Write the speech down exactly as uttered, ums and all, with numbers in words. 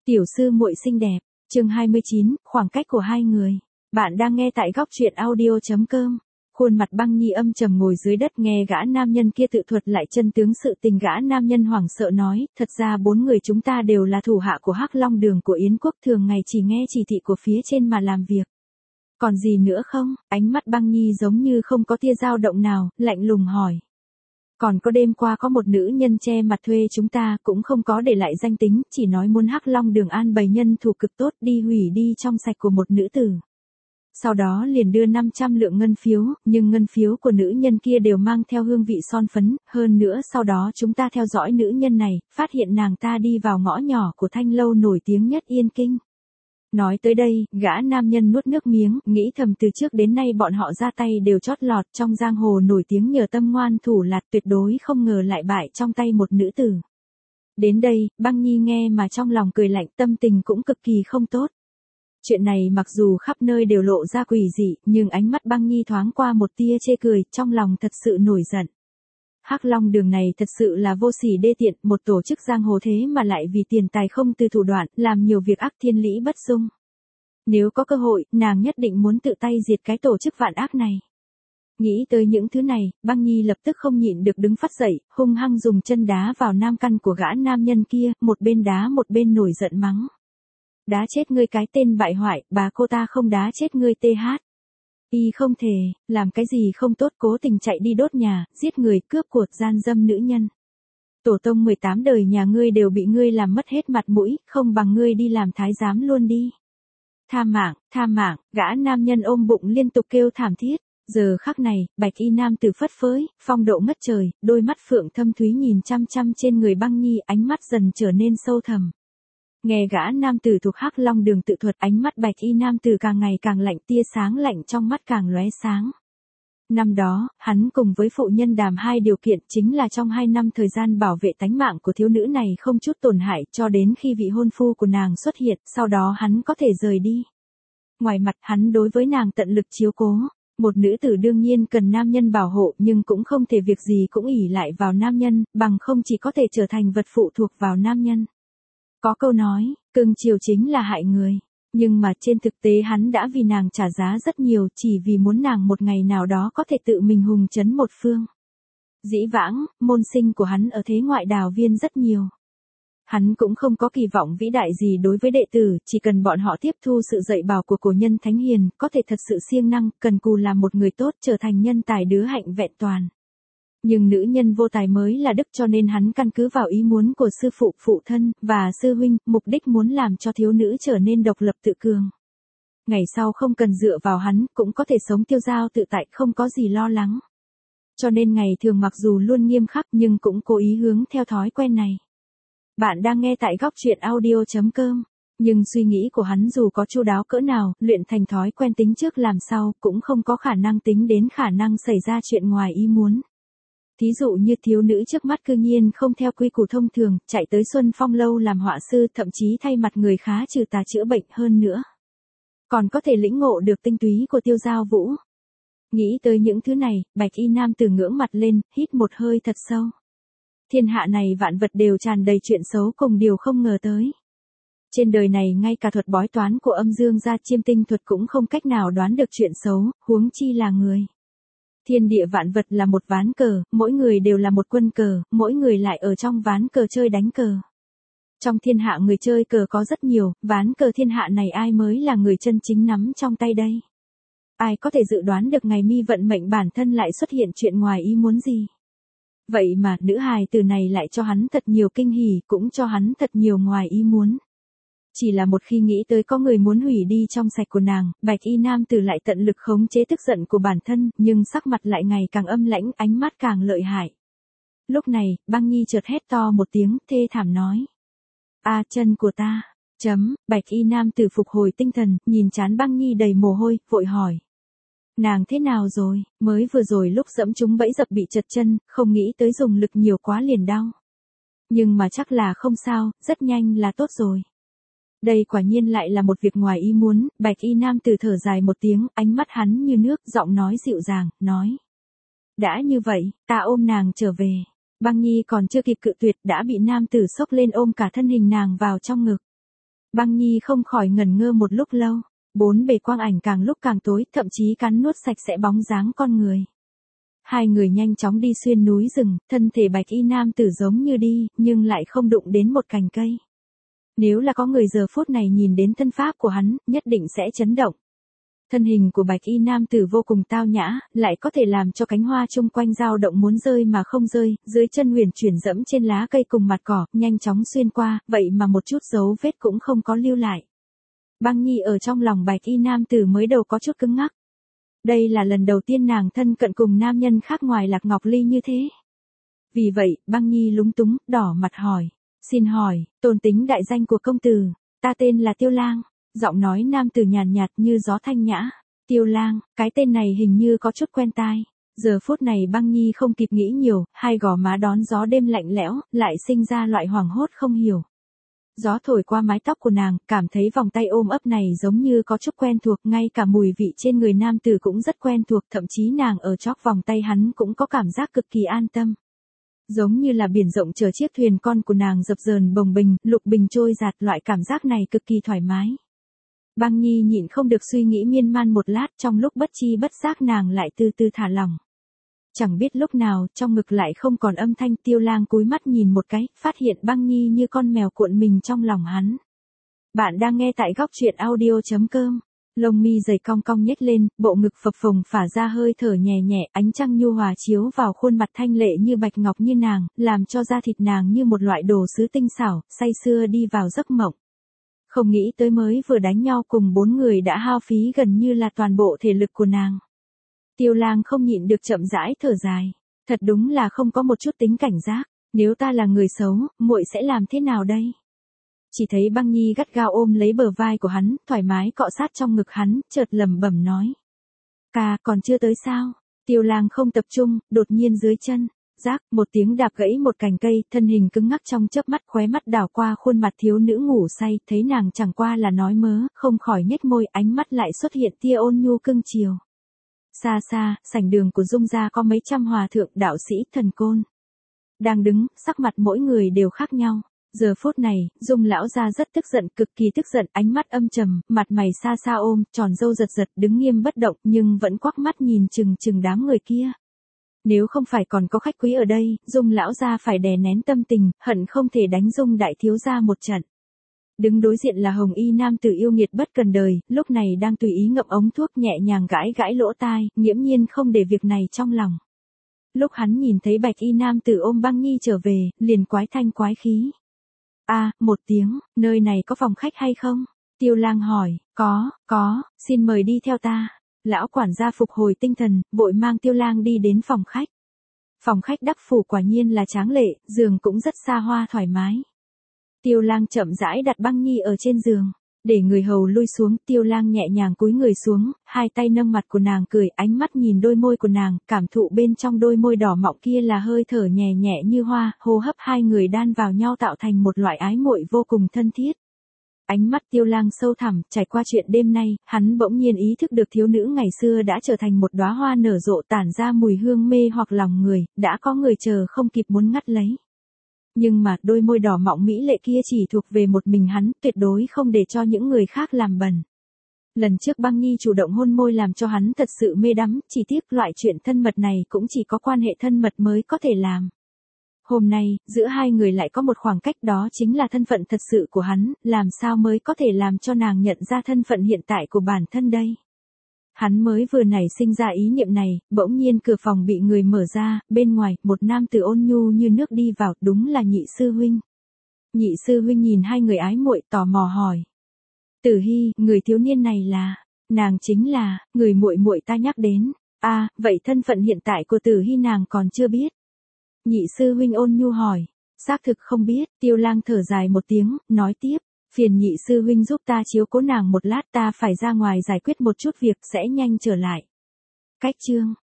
Tiểu sư muội xinh đẹp, chương hai mươi chín, khoảng cách của hai người. Bạn đang nghe tại góc truyện audio.com. Khuôn mặt Băng Nhi âm trầm ngồi dưới đất nghe gã nam nhân kia tự thuật lại chân tướng sự tình. Gã nam nhân hoảng sợ nói, thật ra bốn người chúng ta đều là thủ hạ của Hắc Long Đường của Yến Quốc, thường ngày chỉ nghe chỉ thị của phía trên mà làm việc. Còn gì nữa không? Ánh mắt Băng Nhi giống như không có tia dao động nào, lạnh lùng hỏi. Còn có đêm qua có một nữ nhân che mặt thuê chúng ta, cũng không có để lại danh tính, chỉ nói muốn Hắc Long Đường an bày nhân thủ cực tốt đi hủy đi trong sạch của một nữ tử. Sau đó liền đưa năm trăm lượng ngân phiếu, nhưng ngân phiếu của nữ nhân kia đều mang theo hương vị son phấn, hơn nữa sau đó chúng ta theo dõi nữ nhân này, phát hiện nàng ta đi vào ngõ nhỏ của thanh lâu nổi tiếng nhất Yên Kinh. Nói tới đây, gã nam nhân nuốt nước miếng, nghĩ thầm từ trước đến nay bọn họ ra tay đều chót lọt trong giang hồ nổi tiếng nhờ tâm ngoan thủ lạt, tuyệt đối không ngờ lại bại trong tay một nữ tử. Đến đây, Băng Nhi nghe mà trong lòng cười lạnh, tâm tình cũng cực kỳ không tốt. Chuyện này mặc dù khắp nơi đều lộ ra quỷ dị, nhưng ánh mắt Băng Nhi thoáng qua một tia chê cười, trong lòng thật sự nổi giận. Hắc Long Đường này thật sự là vô sỉ đê tiện, một tổ chức giang hồ thế mà lại vì tiền tài không từ thủ đoạn, làm nhiều việc ác thiên lý bất dung. Nếu có cơ hội, nàng nhất định muốn tự tay diệt cái tổ chức vạn ác này. Nghĩ tới những thứ này, Băng Nhi lập tức không nhịn được đứng phát dậy, hung hăng dùng chân đá vào nam căn của gã nam nhân kia, một bên đá một bên nổi giận mắng. Đá chết ngươi cái tên bại hoại, bà cô ta không đá chết ngươi tê hát. Y không thể, làm cái gì không tốt cố tình chạy đi đốt nhà, giết người, cướp của, gian dâm nữ nhân. Tổ tông mười tám đời nhà ngươi đều bị ngươi làm mất hết mặt mũi, không bằng ngươi đi làm thái giám luôn đi. Tha mạng, tha mạng, gã nam nhân ôm bụng liên tục kêu thảm thiết. Giờ khắc này, bạch y nam tử phất phới, phong độ ngất trời, đôi mắt phượng thâm thúy nhìn chăm chăm trên người Băng Nhi, ánh mắt dần trở nên sâu thẳm. Nghe gã nam tử thuộc Hắc Long Đường tự thuật, ánh mắt bạch y nam tử càng ngày càng lạnh, tia sáng lạnh trong mắt càng lóe sáng. Năm đó, hắn cùng với phụ nhân đàm hai điều kiện, chính là trong hai năm thời gian bảo vệ tánh mạng của thiếu nữ này không chút tổn hại, cho đến khi vị hôn phu của nàng xuất hiện, sau đó hắn có thể rời đi. Ngoài mặt hắn đối với nàng tận lực chiếu cố. Một nữ tử đương nhiên cần nam nhân bảo hộ, nhưng cũng không thể việc gì cũng ỷ lại vào nam nhân, bằng không chỉ có thể trở thành vật phụ thuộc vào nam nhân. Có câu nói, cưng chiều chính là hại người. Nhưng mà trên thực tế hắn đã vì nàng trả giá rất nhiều, chỉ vì muốn nàng một ngày nào đó có thể tự mình hùng chấn một phương. Dĩ vãng, môn sinh của hắn ở thế ngoại đào viên rất nhiều. Hắn cũng không có kỳ vọng vĩ đại gì đối với đệ tử, chỉ cần bọn họ tiếp thu sự dạy bảo của cổ nhân thánh hiền, có thể thật sự siêng năng, cần cù làm một người tốt, trở thành nhân tài đứa hạnh vẹn toàn. Nhưng nữ nhân vô tài mới là đức, cho nên hắn căn cứ vào ý muốn của sư phụ, phụ thân, và sư huynh, mục đích muốn làm cho thiếu nữ trở nên độc lập tự cường. Ngày sau không cần dựa vào hắn, cũng có thể sống tiêu dao tự tại, không có gì lo lắng. Cho nên ngày thường mặc dù luôn nghiêm khắc nhưng cũng cố ý hướng theo thói quen này. Bạn đang nghe tại góc truyện audio.com. Nhưng suy nghĩ của hắn dù có chu đáo cỡ nào, luyện thành thói quen tính trước làm sau, cũng không có khả năng tính đến khả năng xảy ra chuyện ngoài ý muốn. Thí dụ như thiếu nữ trước mắt cư nhiên không theo quy củ thông thường, chạy tới Xuân Phong lâu làm họa sư, thậm chí thay mặt người khá trừ tà chữa bệnh, hơn nữa còn có thể lĩnh ngộ được tinh túy của Tiêu Giao Vũ. Nghĩ tới những thứ này, bạch y nam tử ngưỡng mặt lên, hít một hơi thật sâu. Thiên hạ này vạn vật đều tràn đầy chuyện xấu cùng điều không ngờ tới. Trên đời này ngay cả thuật bói toán của âm dương gia chiêm tinh thuật cũng không cách nào đoán được chuyện xấu, huống chi là người. Thiên địa vạn vật là một ván cờ, mỗi người đều là một quân cờ, mỗi người lại ở trong ván cờ chơi đánh cờ. Trong thiên hạ người chơi cờ có rất nhiều, ván cờ thiên hạ này ai mới là người chân chính nắm trong tay đây? Ai có thể dự đoán được ngày mi vận mệnh bản thân lại xuất hiện chuyện ngoài ý muốn gì? Vậy mà nữ hài từ này lại cho hắn thật nhiều kinh hỉ, cũng cho hắn thật nhiều ngoài ý muốn. Chỉ là một khi nghĩ tới có người muốn hủy đi trong sạch của nàng, bạch y nam tử lại tận lực khống chế tức giận của bản thân, nhưng sắc mặt lại ngày càng âm lãnh, ánh mắt càng lợi hại. Lúc này, Băng Nhi chợt hét to một tiếng, thê thảm nói. A chân của ta, chấm, bạch y nam tử phục hồi tinh thần, nhìn trán Băng Nhi đầy mồ hôi, vội hỏi. Nàng thế nào rồi, mới vừa rồi lúc dẫm chúng bẫy dập bị trật chân, không nghĩ tới dùng lực nhiều quá liền đau. Nhưng mà chắc là không sao, rất nhanh là tốt rồi. Đây quả nhiên lại là một việc ngoài ý muốn, bạch y nam tử thở dài một tiếng, ánh mắt hắn như nước, giọng nói dịu dàng, nói. Đã như vậy, ta ôm nàng trở về. Băng Nhi còn chưa kịp cự tuyệt đã bị nam tử xốc lên ôm cả thân hình nàng vào trong ngực. Băng Nhi không khỏi ngẩn ngơ một lúc lâu, bốn bề quang ảnh càng lúc càng tối, thậm chí cắn nuốt sạch sẽ bóng dáng con người. Hai người nhanh chóng đi xuyên núi rừng, thân thể bạch y nam tử giống như đi, nhưng lại không đụng đến một cành cây. Nếu là có người giờ phút này nhìn đến thân pháp của hắn, nhất định sẽ chấn động. Thân hình của bạch y nam tử vô cùng tao nhã, lại có thể làm cho cánh hoa chung quanh dao động muốn rơi mà không rơi, dưới chân huyền chuyển dẫm trên lá cây cùng mặt cỏ, nhanh chóng xuyên qua, vậy mà một chút dấu vết cũng không có lưu lại. Băng Nhi ở trong lòng bạch y nam tử mới đầu có chút cứng ngắc. Đây là lần đầu tiên nàng thân cận cùng nam nhân khác ngoài Lạc Ngọc Ly như thế. Vì vậy, Băng Nhi lúng túng, đỏ mặt hỏi. Xin hỏi, tôn tính đại danh của công tử, ta tên là Tiêu Lang. Giọng nói nam tử nhàn nhạt như gió thanh nhã. Tiêu Lang, cái tên này hình như có chút quen tai. Giờ phút này Băng Nhi không kịp nghĩ nhiều, hai gò má đón gió đêm lạnh lẽo, lại sinh ra loại hoảng hốt không hiểu. Gió thổi qua mái tóc của nàng, cảm thấy vòng tay ôm ấp này giống như có chút quen thuộc, ngay cả mùi vị trên người nam tử cũng rất quen thuộc, thậm chí nàng ở chóp vòng tay hắn cũng có cảm giác cực kỳ an tâm. Giống như là biển rộng chở chiếc thuyền con của nàng dập dờn bồng bềnh, lục bình trôi giạt, loại cảm giác này cực kỳ thoải mái. Băng Nhi nhịn không được suy nghĩ miên man một lát, trong lúc bất chi bất giác nàng lại từ từ thả lỏng. Chẳng biết lúc nào, trong ngực lại không còn âm thanh. Tiêu Lang cúi mắt nhìn một cái, phát hiện Băng Nhi như con mèo cuộn mình trong lòng hắn. Bạn đang nghe tại góc truyện audio chấm com. Lông mi dày cong cong nhếch lên, bộ ngực phập phồng phả ra hơi thở nhẹ nhẹ, ánh trăng nhu hòa chiếu vào khuôn mặt thanh lệ như bạch ngọc như nàng, làm cho da thịt nàng như một loại đồ sứ tinh xảo, say sưa đi vào giấc mộng. Không nghĩ tới mới vừa đánh nhau cùng bốn người đã hao phí gần như là toàn bộ thể lực của nàng. Tiêu Lang không nhịn được chậm rãi thở dài. Thật đúng là không có một chút tính cảnh giác. Nếu ta là người xấu, muội sẽ làm thế nào đây? Chỉ thấy Băng Nhi gắt gao ôm lấy bờ vai của hắn, thoải mái cọ sát trong ngực hắn, chợt lẩm bẩm nói. Ca, còn chưa tới sao? Tiêu Lang không tập trung, đột nhiên dưới chân. Rác, một tiếng đạp gãy một cành cây, thân hình cứng ngắc trong chớp mắt, khóe mắt đảo qua khuôn mặt thiếu nữ ngủ say, thấy nàng chẳng qua là nói mớ, không khỏi nhếch môi, ánh mắt lại xuất hiện tia ôn nhu cưng chiều. Xa xa, sảnh đường của Dung gia có mấy trăm hòa thượng, đạo sĩ, thần côn đang đứng, sắc mặt mỗi người đều khác nhau. Giờ phút này, Dung lão gia rất tức giận, cực kỳ tức giận, ánh mắt âm trầm, mặt mày xa xa ôm, tròn râu giật giật, đứng nghiêm bất động, nhưng vẫn quắc mắt nhìn chừng chừng đám người kia. Nếu không phải còn có khách quý ở đây, Dung lão gia phải đè nén tâm tình, hận không thể đánh Dung đại thiếu gia một trận. Đứng đối diện là hồng y nam tử yêu nghiệt bất cần đời, lúc này đang tùy ý ngậm ống thuốc, nhẹ nhàng gãi gãi lỗ tai, nghiễm nhiên không để việc này trong lòng. Lúc hắn nhìn thấy bạch y nam tử ôm Băng Nhi trở về, liền quái thanh quái khí. A, à, một tiếng, nơi này có phòng khách hay không? Tiêu Lang hỏi. Có, có, xin mời đi theo ta. Lão quản gia phục hồi tinh thần, vội mang Tiêu Lang đi đến phòng khách. Phòng khách đắc phủ quả nhiên là tráng lệ, giường cũng rất xa hoa thoải mái. Tiêu Lang chậm rãi đặt Băng Nhi ở trên giường, để người hầu lui xuống. Tiêu Lang nhẹ nhàng cúi người xuống, hai tay nâng mặt của nàng cười, ánh mắt nhìn đôi môi của nàng, cảm thụ bên trong đôi môi đỏ mọng kia là hơi thở nhẹ nhẹ như hoa, hô hấp hai người đan vào nhau tạo thành một loại ái muội vô cùng thân thiết. Ánh mắt Tiêu Lang sâu thẳm, trải qua chuyện đêm nay, hắn bỗng nhiên ý thức được thiếu nữ ngày xưa đã trở thành một đóa hoa nở rộ tản ra mùi hương mê hoặc lòng người, đã có người chờ không kịp muốn ngắt lấy. Nhưng mà đôi môi đỏ mọng mỹ lệ kia chỉ thuộc về một mình hắn, tuyệt đối không để cho những người khác làm bẩn. Lần trước Băng Nhi chủ động hôn môi làm cho hắn thật sự mê đắm, chỉ tiếc loại chuyện thân mật này cũng chỉ có quan hệ thân mật mới có thể làm. Hôm nay, giữa hai người lại có một khoảng cách, đó chính là thân phận thật sự của hắn, làm sao mới có thể làm cho nàng nhận ra thân phận hiện tại của bản thân đây. Hắn mới vừa nảy sinh ra ý niệm này, bỗng nhiên cửa phòng bị người mở ra, bên ngoài, một nam tử ôn nhu như nước đi vào, đúng là Nhị sư huynh. Nhị sư huynh nhìn hai người ái muội, tò mò hỏi. Tử Hi, người thiếu niên này là, nàng chính là, người muội muội ta nhắc đến. A, à, vậy thân phận hiện tại của Tử Hi nàng còn chưa biết. Nhị sư huynh ôn nhu hỏi. Xác thực không biết. Tiêu Lang thở dài một tiếng, nói tiếp. Phiền nhị sư huynh giúp ta chiếu cố nàng một lát, ta phải ra ngoài giải quyết một chút việc, sẽ nhanh trở lại. Cách chương